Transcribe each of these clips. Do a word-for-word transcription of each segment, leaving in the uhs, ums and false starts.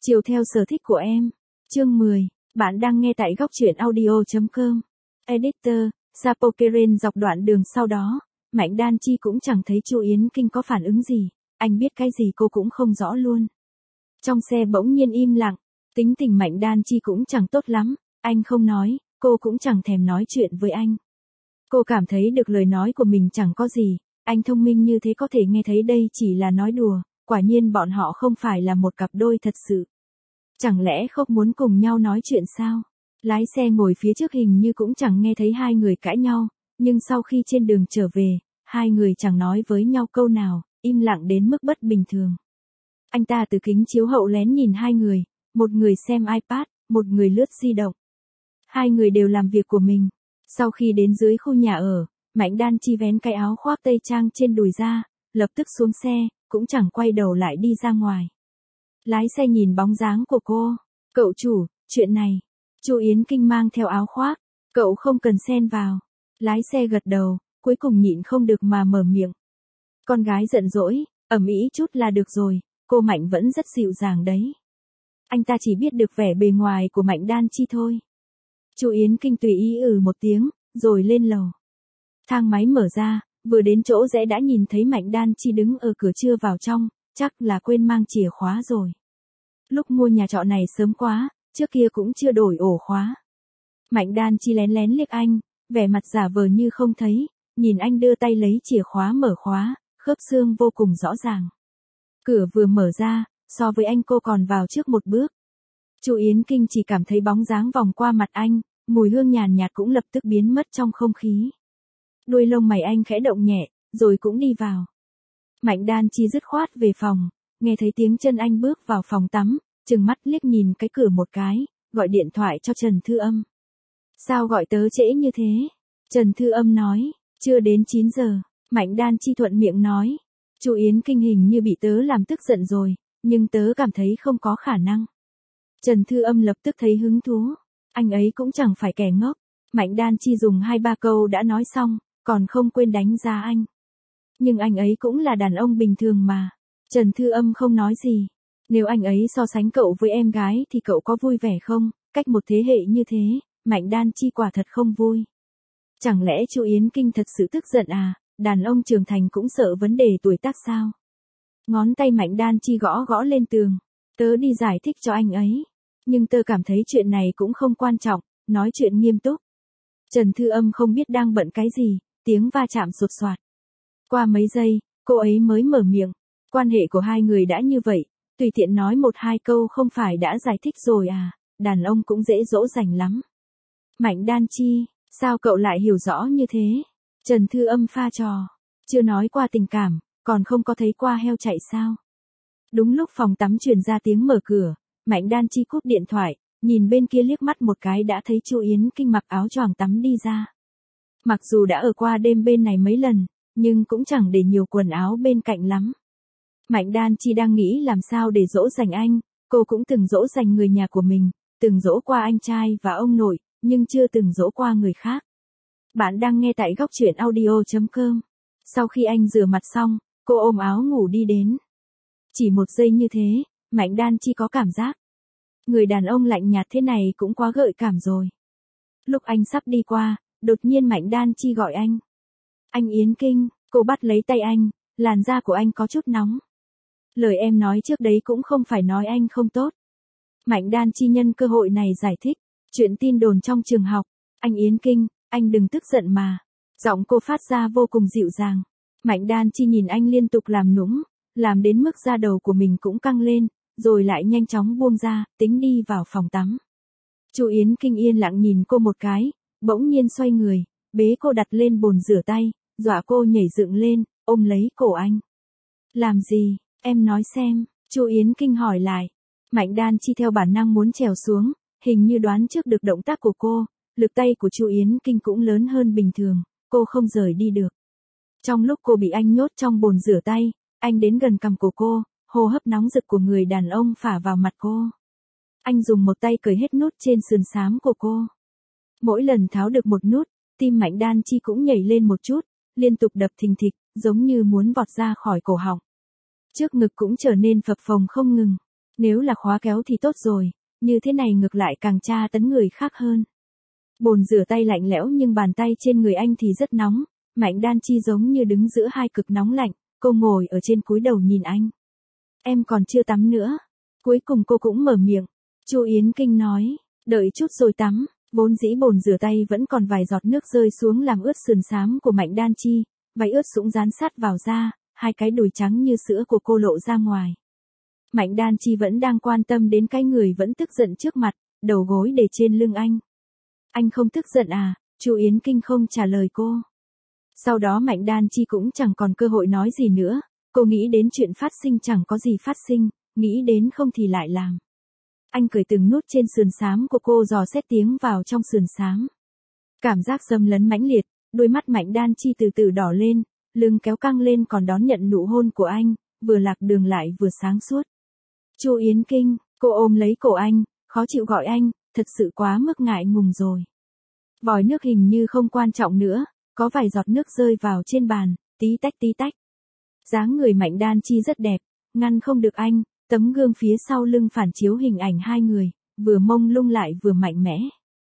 Chiều theo sở thích của em. Chương mười. Bạn đang nghe tại góc truyện audio chấm com. Editor, Sapokeren. Dọc đoạn đường sau đó, Mạnh Đan Chi cũng chẳng thấy Chu Yến Kinh có phản ứng gì, anh biết cái gì cô cũng không rõ luôn. Trong xe bỗng nhiên im lặng, tính tình Mạnh Đan Chi cũng chẳng tốt lắm, anh không nói, cô cũng chẳng thèm nói chuyện với anh. Cô cảm thấy được lời nói của mình chẳng có gì, anh thông minh như thế có thể nghe thấy đây chỉ là nói đùa, quả nhiên bọn họ không phải là một cặp đôi thật sự. Chẳng lẽ không muốn cùng nhau nói chuyện sao? Lái xe ngồi phía trước hình như cũng chẳng nghe thấy hai người cãi nhau, nhưng sau khi trên đường trở về, hai người chẳng nói với nhau câu nào, im lặng đến mức bất bình thường. Anh ta từ kính chiếu hậu lén nhìn hai người, một người xem iPad, một người lướt di động. Hai người đều làm việc của mình. Sau khi đến dưới khu nhà ở, Mạnh Đan Chi vén cái áo khoác tây trang trên đùi ra, lập tức xuống xe, cũng chẳng quay đầu lại đi ra ngoài. Lái xe nhìn bóng dáng của cô. Cậu chủ, chuyện này. Chu Yến Kinh mang theo áo khoác. Cậu không cần xen vào. Lái xe gật đầu, cuối cùng nhịn không được mà mở miệng. Con gái giận dỗi, ầm ĩ chút là được rồi, cô Mạnh vẫn rất dịu dàng đấy. Anh ta chỉ biết được vẻ bề ngoài của Mạnh Đan Chi thôi. Chu Yến Kinh tùy ý ừ một tiếng, rồi lên lầu. Thang máy mở ra, vừa đến chỗ rẽ đã nhìn thấy Mạnh Đan Chi đứng ở cửa chưa vào trong, chắc là quên mang chìa khóa rồi. Lúc mua nhà trọ này sớm quá, trước kia cũng chưa đổi ổ khóa. Mạnh Đan Chi lén lén liếc anh, vẻ mặt giả vờ như không thấy, nhìn anh đưa tay lấy chìa khóa mở khóa, khớp xương vô cùng rõ ràng. Cửa vừa mở ra, so với anh cô còn vào trước một bước. Chu Yến Kinh chỉ cảm thấy bóng dáng vòng qua mặt anh, mùi hương nhàn nhạt cũng lập tức biến mất trong không khí. Đuôi lông mày anh khẽ động nhẹ, rồi cũng đi vào. Mạnh Đan Chi dứt khoát về phòng, nghe thấy tiếng chân anh bước vào phòng tắm, trừng mắt liếc nhìn cái cửa một cái, gọi điện thoại cho Trần Thư Âm. Sao gọi tớ trễ như thế? Trần Thư Âm nói, chưa đến chín giờ, Mạnh Đan Chi thuận miệng nói. Chu Yến Kinh hình như bị tớ làm tức giận rồi, nhưng tớ cảm thấy không có khả năng. Trần Thư Âm lập tức thấy hứng thú, anh ấy cũng chẳng phải kẻ ngốc. Mạnh Đan Chi dùng hai ba câu đã nói xong, còn không quên đánh giá anh. Nhưng anh ấy cũng là đàn ông bình thường mà. Trần Thư Âm không nói gì. Nếu anh ấy so sánh cậu với em gái thì cậu có vui vẻ không? Cách một thế hệ như thế, Mạnh Đan Chi quả thật không vui. Chẳng lẽ Chu Yến Kinh thật sự tức giận à? Đàn ông trưởng thành cũng sợ vấn đề tuổi tác sao? Ngón tay Mạnh Đan Chi gõ gõ lên tường. Tớ đi giải thích cho anh ấy. Nhưng tớ cảm thấy chuyện này cũng không quan trọng, nói chuyện nghiêm túc. Trần Thư Âm không biết đang bận cái gì, tiếng va chạm sột soạt. Qua mấy giây, cô ấy mới mở miệng. Quan hệ của hai người đã như vậy, tùy tiện nói một hai câu không phải đã giải thích rồi à, đàn ông cũng dễ dỗ dành lắm. Mạnh Đan Chi, sao cậu lại hiểu rõ như thế? Trần Thư Âm pha trò, chưa nói qua tình cảm, còn không có thấy qua heo chạy sao? Đúng lúc phòng tắm truyền ra tiếng mở cửa, Mạnh Đan Chi cúp điện thoại, nhìn bên kia liếc mắt một cái đã thấy Chu Yến Kinh mặc áo choàng tắm đi ra. Mặc dù đã ở qua đêm bên này mấy lần, nhưng cũng chẳng để nhiều quần áo bên cạnh lắm. Mạnh Đan Chi đang nghĩ làm sao để dỗ dành anh, cô cũng từng dỗ dành người nhà của mình, từng dỗ qua anh trai và ông nội, nhưng chưa từng dỗ qua người khác. Bạn đang nghe tại góc truyện audio chấm com. Sau khi anh rửa mặt xong, cô ôm áo ngủ đi đến. Chỉ một giây như thế, Mạnh Đan Chi có cảm giác. Người đàn ông lạnh nhạt thế này cũng quá gợi cảm rồi. Lúc anh sắp đi qua, đột nhiên Mạnh Đan Chi gọi anh. Anh Yến Kinh, cô bắt lấy tay anh, làn da của anh có chút nóng. Lời em nói trước đấy cũng không phải nói anh không tốt. Mạnh Đan Chi nhân cơ hội này giải thích, chuyện tin đồn trong trường học. Anh Yến Kinh, anh đừng tức giận mà. Giọng cô phát ra vô cùng dịu dàng. Mạnh Đan Chi nhìn anh liên tục làm nũng, làm đến mức da đầu của mình cũng căng lên, rồi lại nhanh chóng buông ra, tính đi vào phòng tắm. Chu Yến Kinh yên lặng nhìn cô một cái, bỗng nhiên xoay người, bế cô đặt lên bồn rửa tay, dọa cô nhảy dựng lên, ôm lấy cổ anh. Làm gì, em nói xem, Chu Yến Kinh hỏi lại. Mạnh Đan Chi theo bản năng muốn trèo xuống, hình như đoán trước được động tác của cô, lực tay của Chu Yến Kinh cũng lớn hơn bình thường, cô không rời đi được. Trong lúc cô bị anh nhốt trong bồn rửa tay, anh đến gần cằm của cô, hô hấp nóng rực của người đàn ông phả vào mặt cô. Anh dùng một tay cởi hết nút trên sườn xám của cô. Mỗi lần tháo được một nút, tim Mạnh Đan Chi cũng nhảy lên một chút, liên tục đập thình thịch, giống như muốn vọt ra khỏi cổ họng. Trước ngực cũng trở nên phập phồng không ngừng. Nếu là khóa kéo thì tốt rồi, như thế này ngược lại càng tra tấn người khác hơn. Bồn rửa tay lạnh lẽo nhưng bàn tay trên người anh thì rất nóng, Mạnh Đan Chi giống như đứng giữa hai cực nóng lạnh, cô ngồi ở trên cúi đầu nhìn anh. Em còn chưa tắm nữa. Cuối cùng cô cũng mở miệng. Chu Yến Kinh nói, đợi chút rồi tắm. Vốn dĩ bồn rửa tay vẫn còn vài giọt nước rơi xuống làm ướt sườn xám của Mạnh Đan Chi, váy ướt sũng dán sát vào da, hai cái đùi trắng như sữa của cô lộ ra ngoài. Mạnh Đan Chi vẫn đang quan tâm đến cái người vẫn tức giận trước mặt, đầu gối để trên lưng anh. Anh không tức giận à? Chu Yến Kinh không trả lời cô. Sau đó Mạnh Đan Chi cũng chẳng còn cơ hội nói gì nữa, cô nghĩ đến chuyện phát sinh chẳng có gì phát sinh, nghĩ đến không thì lại làm. Anh cởi từng nút trên sườn xám của cô dò xét tiếng vào trong sườn xám. Cảm giác xâm lấn mãnh liệt, đôi mắt Mạnh Đan Chi từ từ đỏ lên, lưng kéo căng lên còn đón nhận nụ hôn của anh, vừa lạc đường lại vừa sáng suốt. Chu Yến Kinh, cô ôm lấy cổ anh, khó chịu gọi anh, thật sự quá mức ngại ngùng rồi. Vòi nước hình như không quan trọng nữa, có vài giọt nước rơi vào trên bàn, tí tách tí tách. Dáng người Mạnh Đan Chi rất đẹp, ngăn không được anh, tấm gương phía sau lưng phản chiếu hình ảnh hai người, vừa mông lung lại vừa mạnh mẽ.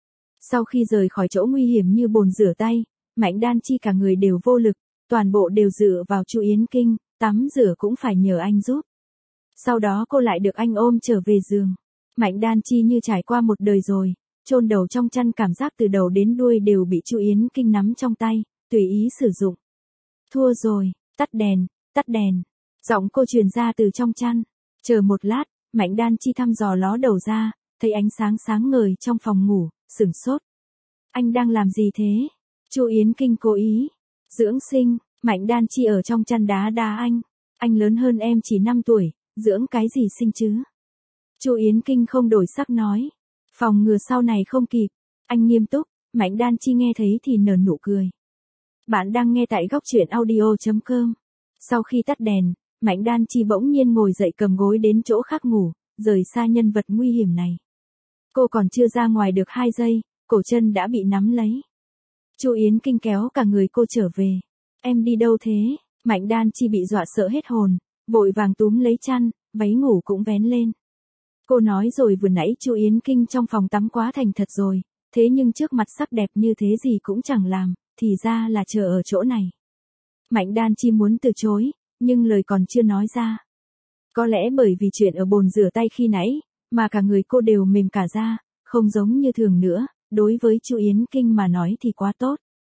Sau khi rời khỏi chỗ nguy hiểm như bồn rửa tay, Mạnh Đan Chi cả người đều vô lực, toàn bộ đều dựa vào Chu Yến Kinh, tắm rửa cũng phải nhờ anh giúp. Sau đó cô lại được anh ôm trở về giường. Mạnh Đan Chi như trải qua một đời rồi, chôn đầu trong chăn, cảm giác từ đầu đến đuôi đều bị Chu Yến Kinh nắm trong tay, tùy ý sử dụng. Thua rồi, tắt đèn, tắt đèn. Giọng cô truyền ra từ trong chăn. Chờ một lát, Mạnh Đan Chi thăm dò ló đầu ra, thấy ánh sáng sáng ngời trong phòng ngủ, sửng sốt. Anh đang làm gì thế? Chu Yến Kinh cố ý. Dưỡng sinh. Mạnh Đan Chi ở trong chăn đá đá anh. Anh lớn hơn em chỉ năm tuổi, dưỡng cái gì sinh chứ? Chu Yến Kinh không đổi sắc nói. Phòng ngừa sau này không kịp. Anh nghiêm túc. Mạnh Đan Chi nghe thấy thì nở nụ cười. Bạn đang nghe tại góc truyện audio chấm com. Sau khi tắt đèn, Mạnh Đan Chi bỗng nhiên ngồi dậy cầm gối đến chỗ khác ngủ, rời xa nhân vật nguy hiểm này. Cô còn chưa ra ngoài được hai giây, cổ chân đã bị nắm lấy. Chu Yến Kinh kéo cả người cô trở về. Em đi đâu thế? Mạnh Đan Chi bị dọa sợ hết hồn, vội vàng túm lấy chăn, váy ngủ cũng vén lên. Cô nói rồi vừa nãy Chu Yến Kinh trong phòng tắm quá thành thật rồi, thế nhưng trước mặt sắc đẹp như thế gì cũng chẳng làm, thì ra là chờ ở chỗ này. Mạnh Đan Chi muốn từ chối, nhưng lời còn chưa nói ra. Có lẽ bởi vì chuyện ở bồn rửa tay khi nãy, mà cả người cô đều mềm cả ra, không giống như thường nữa, đối với Chu Yến Kinh mà nói thì quá tốt.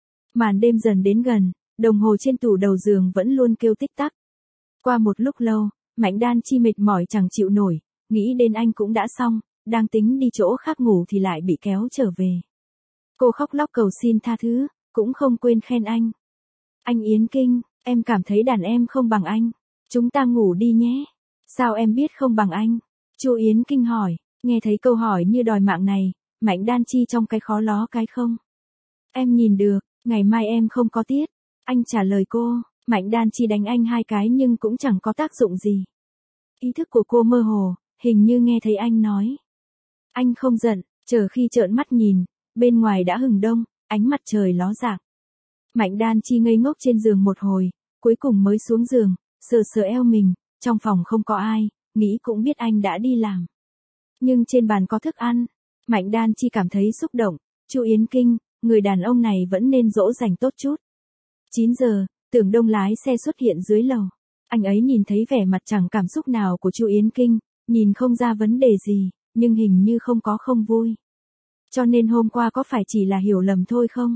Màn đêm dần đến gần, đồng hồ trên tủ đầu giường vẫn luôn kêu tích tắc. Qua một lúc lâu, Mạnh Đan Chi mệt mỏi chẳng chịu nổi, nghĩ đến anh cũng đã xong, đang tính đi chỗ khác ngủ thì lại bị kéo trở về. Cô khóc lóc cầu xin tha thứ, cũng không quên khen anh. Anh Yến Kinh, em cảm thấy đàn em không bằng anh. Chúng ta ngủ đi nhé. Sao em biết không bằng anh? Chu Yến Kinh hỏi, nghe thấy câu hỏi như đòi mạng này, Mạnh Đan Chi trong cái khó ló cái không. Em nhìn được, ngày mai em không có tiết. Anh trả lời cô, Mạnh Đan Chi đánh anh hai cái nhưng cũng chẳng có tác dụng gì. Ý thức của cô mơ hồ, hình như nghe thấy anh nói. Anh không giận, chờ khi trợn mắt nhìn, bên ngoài đã hừng đông, ánh mặt trời ló dạng. Mạnh Đan Chi ngây ngốc trên giường một hồi, cuối cùng mới xuống giường, sờ sờ eo mình, trong phòng không có ai, nghĩ cũng biết anh đã đi làm. Nhưng trên bàn có thức ăn, Mạnh Đan Chi cảm thấy xúc động, Chu Yến Kinh, người đàn ông này vẫn nên dỗ dành tốt chút. chín giờ, Tưởng Đông lái xe xuất hiện dưới lầu. Anh ấy nhìn thấy vẻ mặt chẳng cảm xúc nào của Chu Yến Kinh, nhìn không ra vấn đề gì, nhưng hình như không có không vui. Cho nên hôm qua có phải chỉ là hiểu lầm thôi không?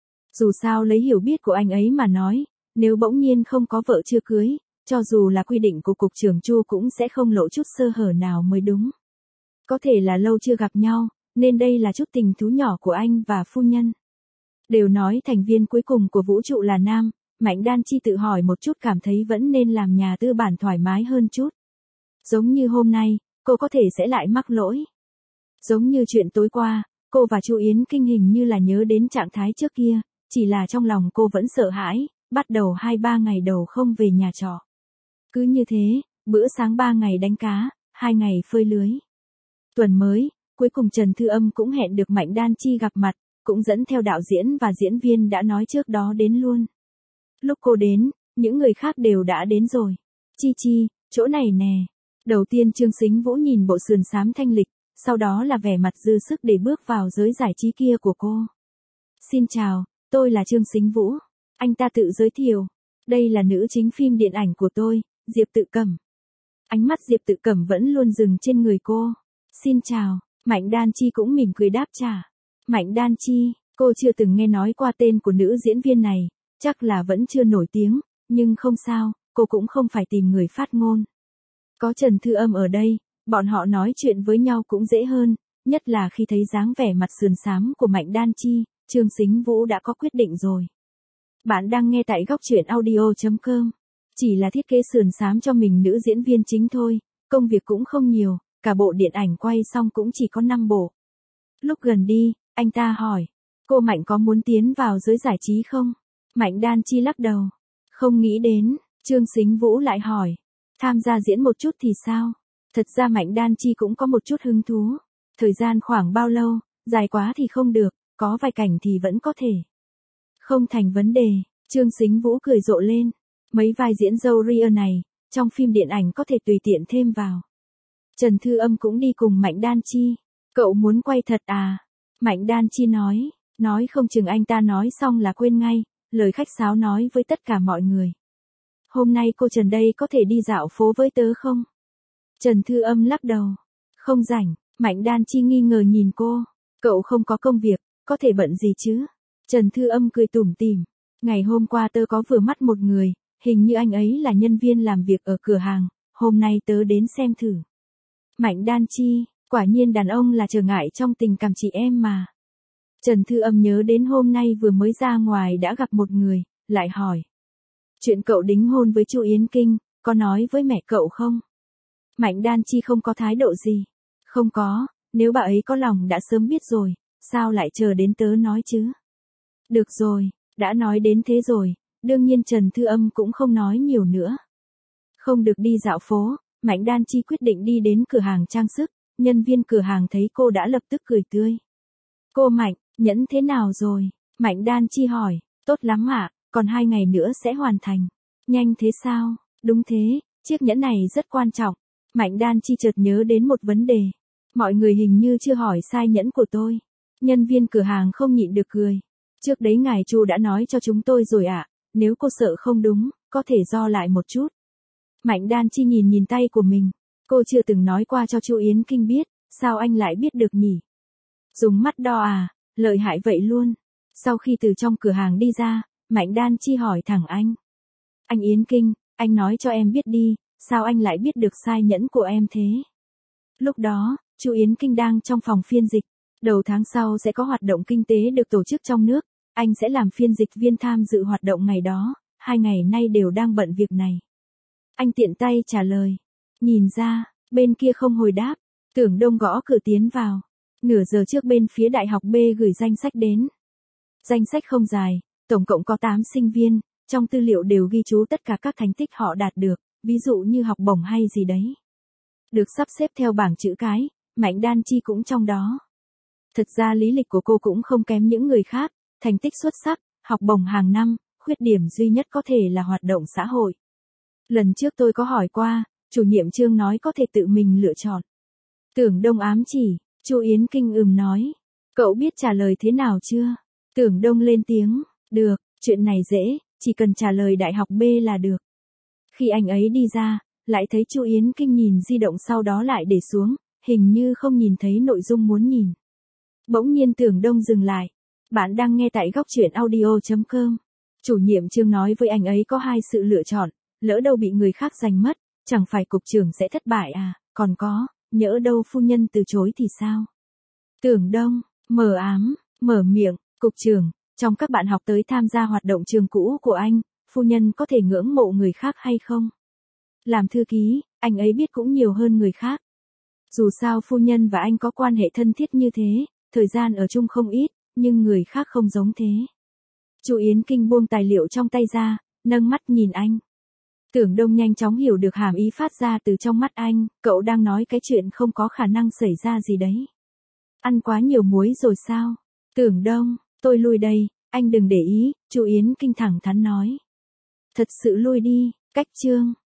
Dù sao lấy hiểu biết của anh ấy mà nói, nếu bỗng nhiên không có vợ chưa cưới, cho dù là quy định của cục trưởng Chu cũng sẽ không lộ chút sơ hở nào mới đúng. Có thể là lâu chưa gặp nhau, nên đây là chút tình thú nhỏ của anh và phu nhân. Đều nói thành viên cuối cùng của vũ trụ là nam, Mạnh Đan Chi tự hỏi một chút cảm thấy vẫn nên làm nhà tư bản thoải mái hơn chút. Giống như hôm nay, cô có thể sẽ lại mắc lỗi. Giống như chuyện tối qua, cô và Chu Yến Kinh hình như là nhớ đến trạng thái trước kia, chỉ là trong lòng cô vẫn sợ hãi, bắt đầu hai ba ngày đầu không về nhà trọ. Cứ như thế, bữa sáng ba ngày đánh cá, hai ngày phơi lưới. Tuần mới, cuối cùng Trần Thư Âm cũng hẹn được Mạnh Đan Chi gặp mặt, cũng dẫn theo đạo diễn và diễn viên đã nói trước đó đến luôn. Lúc cô đến, những người khác đều đã đến rồi. Chi Chi, chỗ này nè. Đầu tiên Trương Sính Vũ nhìn bộ sườn xám thanh lịch, sau đó là vẻ mặt dư sức để bước vào giới giải trí kia của cô. Xin chào, tôi là Trương Sính Vũ. Anh ta tự giới thiệu. Đây là nữ chính phim điện ảnh của tôi, Diệp Tự Cẩm. Ánh mắt Diệp Tự Cẩm vẫn luôn dừng trên người cô. Xin chào, Mạnh Đan Chi cũng mỉm cười đáp trả. Mạnh Đan Chi, cô chưa từng nghe nói qua tên của nữ diễn viên này, chắc là vẫn chưa nổi tiếng, nhưng không sao, cô cũng không phải tìm người phát ngôn. Có Trần Thư Âm ở đây, bọn họ nói chuyện với nhau cũng dễ hơn, nhất là khi thấy dáng vẻ mặt sườn xám của Mạnh Đan Chi, Trương Sính Vũ đã có quyết định rồi. Bạn đang nghe tại góc truyện audio chấm com. Chỉ là thiết kế sườn xám cho mình nữ diễn viên chính thôi, công việc cũng không nhiều, cả bộ điện ảnh quay xong cũng chỉ có năm bộ. Lúc gần đi, anh ta hỏi, cô Mạnh có muốn tiến vào giới giải trí không? Mạnh Đan Chi lắc đầu. Không nghĩ đến, Trương Sính Vũ lại hỏi, tham gia diễn một chút thì sao? Thật ra Mạnh Đan Chi cũng có một chút hứng thú. Thời gian khoảng bao lâu, dài quá thì không được, có vài cảnh thì vẫn có thể. Không thành vấn đề, Trương Sính Vũ cười rộ lên. Mấy vai diễn dâu ria này, trong phim điện ảnh có thể tùy tiện thêm vào. Trần Thư Âm cũng đi cùng Mạnh Đan Chi. Cậu muốn quay thật à? Mạnh Đan Chi nói, nói không chừng anh ta nói xong là quên ngay, lời khách sáo nói với tất cả mọi người. Hôm nay cô Trần đây có thể đi dạo phố với tớ không? Trần Thư Âm lắc đầu. Không rảnh, Mạnh Đan Chi nghi ngờ nhìn cô. Cậu không có công việc, có thể bận gì chứ? Trần Thư Âm cười tủm tỉm. Ngày hôm qua tớ có vừa mắt một người, hình như anh ấy là nhân viên làm việc ở cửa hàng, hôm nay tớ đến xem thử. Mạnh Đan Chi, quả nhiên đàn ông là trở ngại trong tình cảm chị em mà. Trần Thư Âm nhớ đến hôm nay vừa mới ra ngoài đã gặp một người, lại hỏi. Chuyện cậu đính hôn với Chu Yến Kinh, có nói với mẹ cậu không? Mạnh Đan Chi không có thái độ gì. Không có, nếu bà ấy có lòng đã sớm biết rồi, sao lại chờ đến tớ nói chứ? Được rồi, đã nói đến thế rồi, đương nhiên Trần Thư Âm cũng không nói nhiều nữa. Không được đi dạo phố, Mạnh Đan Chi quyết định đi đến cửa hàng trang sức, nhân viên cửa hàng thấy cô đã lập tức cười tươi. Cô Mạnh, nhẫn thế nào rồi? Mạnh Đan Chi hỏi, tốt lắm ạ, còn hai ngày nữa sẽ hoàn thành. Nhanh thế sao? Đúng thế, chiếc nhẫn này rất quan trọng. Mạnh Đan Chi chợt nhớ đến một vấn đề. Mọi người hình như chưa hỏi sai nhẫn của tôi. Nhân viên cửa hàng không nhịn được cười. Trước đấy ngài Chu đã nói cho chúng tôi rồi ạ, nếu cô sợ không đúng, có thể do lại một chút. Mạnh Đan Chi nhìn nhìn tay của mình. Cô chưa từng nói qua cho Chu Yến Kinh biết, sao anh lại biết được nhỉ? Dùng mắt đo à, lợi hại vậy luôn. Sau khi từ trong cửa hàng đi ra, Mạnh Đan Chi hỏi thẳng anh. Anh Yến Kinh, anh nói cho em biết đi, sao anh lại biết được sai nhẫn của em thế? Lúc đó, Chu Yến Kinh đang trong phòng phiên dịch. Đầu tháng sau sẽ có hoạt động kinh tế được tổ chức trong nước, anh sẽ làm phiên dịch viên tham dự hoạt động ngày đó, hai ngày nay đều đang bận việc này. Anh tiện tay trả lời. Nhìn ra, bên kia không hồi đáp, Tưởng Đông gõ cửa tiến vào. Nửa giờ trước bên phía Đại học B gửi danh sách đến. Danh sách không dài, tổng cộng có tám sinh viên, trong tư liệu đều ghi chú tất cả các thành tích họ đạt được, ví dụ như học bổng hay gì đấy. Được sắp xếp theo bảng chữ cái, Mạnh Đan Chi cũng trong đó. Thật ra lý lịch của cô cũng không kém những người khác, thành tích xuất sắc, học bổng hàng năm, khuyết điểm duy nhất có thể là hoạt động xã hội. Lần trước tôi có hỏi qua, chủ nhiệm Trương nói có thể tự mình lựa chọn. Tưởng Đông ám chỉ, Chu Yến Kinh ừm nói. Cậu biết trả lời thế nào chưa? Tưởng Đông lên tiếng, được, chuyện này dễ, chỉ cần trả lời đại học B là được. Khi anh ấy đi ra, lại thấy Chu Yến Kinh nhìn di động sau đó lại để xuống, hình như không nhìn thấy nội dung muốn nhìn. Bỗng nhiên Tưởng Đông dừng lại. Bạn đang nghe tại góc truyện audio chấm com. Chủ nhiệm Trương nói với anh ấy có hai sự lựa chọn, lỡ đâu bị người khác giành mất, chẳng phải cục trưởng sẽ thất bại à, còn có, nhỡ đâu phu nhân từ chối thì sao? Tưởng Đông, mờ ám, mở miệng, cục trưởng, trong các bạn học tới tham gia hoạt động trường cũ của anh, phu nhân có thể ngưỡng mộ người khác hay không? Làm thư ký, anh ấy biết cũng nhiều hơn người khác. Dù sao phu nhân và anh có quan hệ thân thiết như thế, thời gian ở chung không ít, nhưng người khác không giống thế. Chu Yến Kinh buông tài liệu trong tay ra, nâng mắt nhìn anh. Tưởng Đông nhanh chóng hiểu được hàm ý phát ra từ trong mắt anh, cậu đang nói cái chuyện không có khả năng xảy ra gì đấy. Ăn quá nhiều muối rồi sao? Tưởng Đông, tôi lui đây, anh đừng để ý, Chu Yến Kinh thẳng thắn nói. Thật sự lui đi, cách Trương,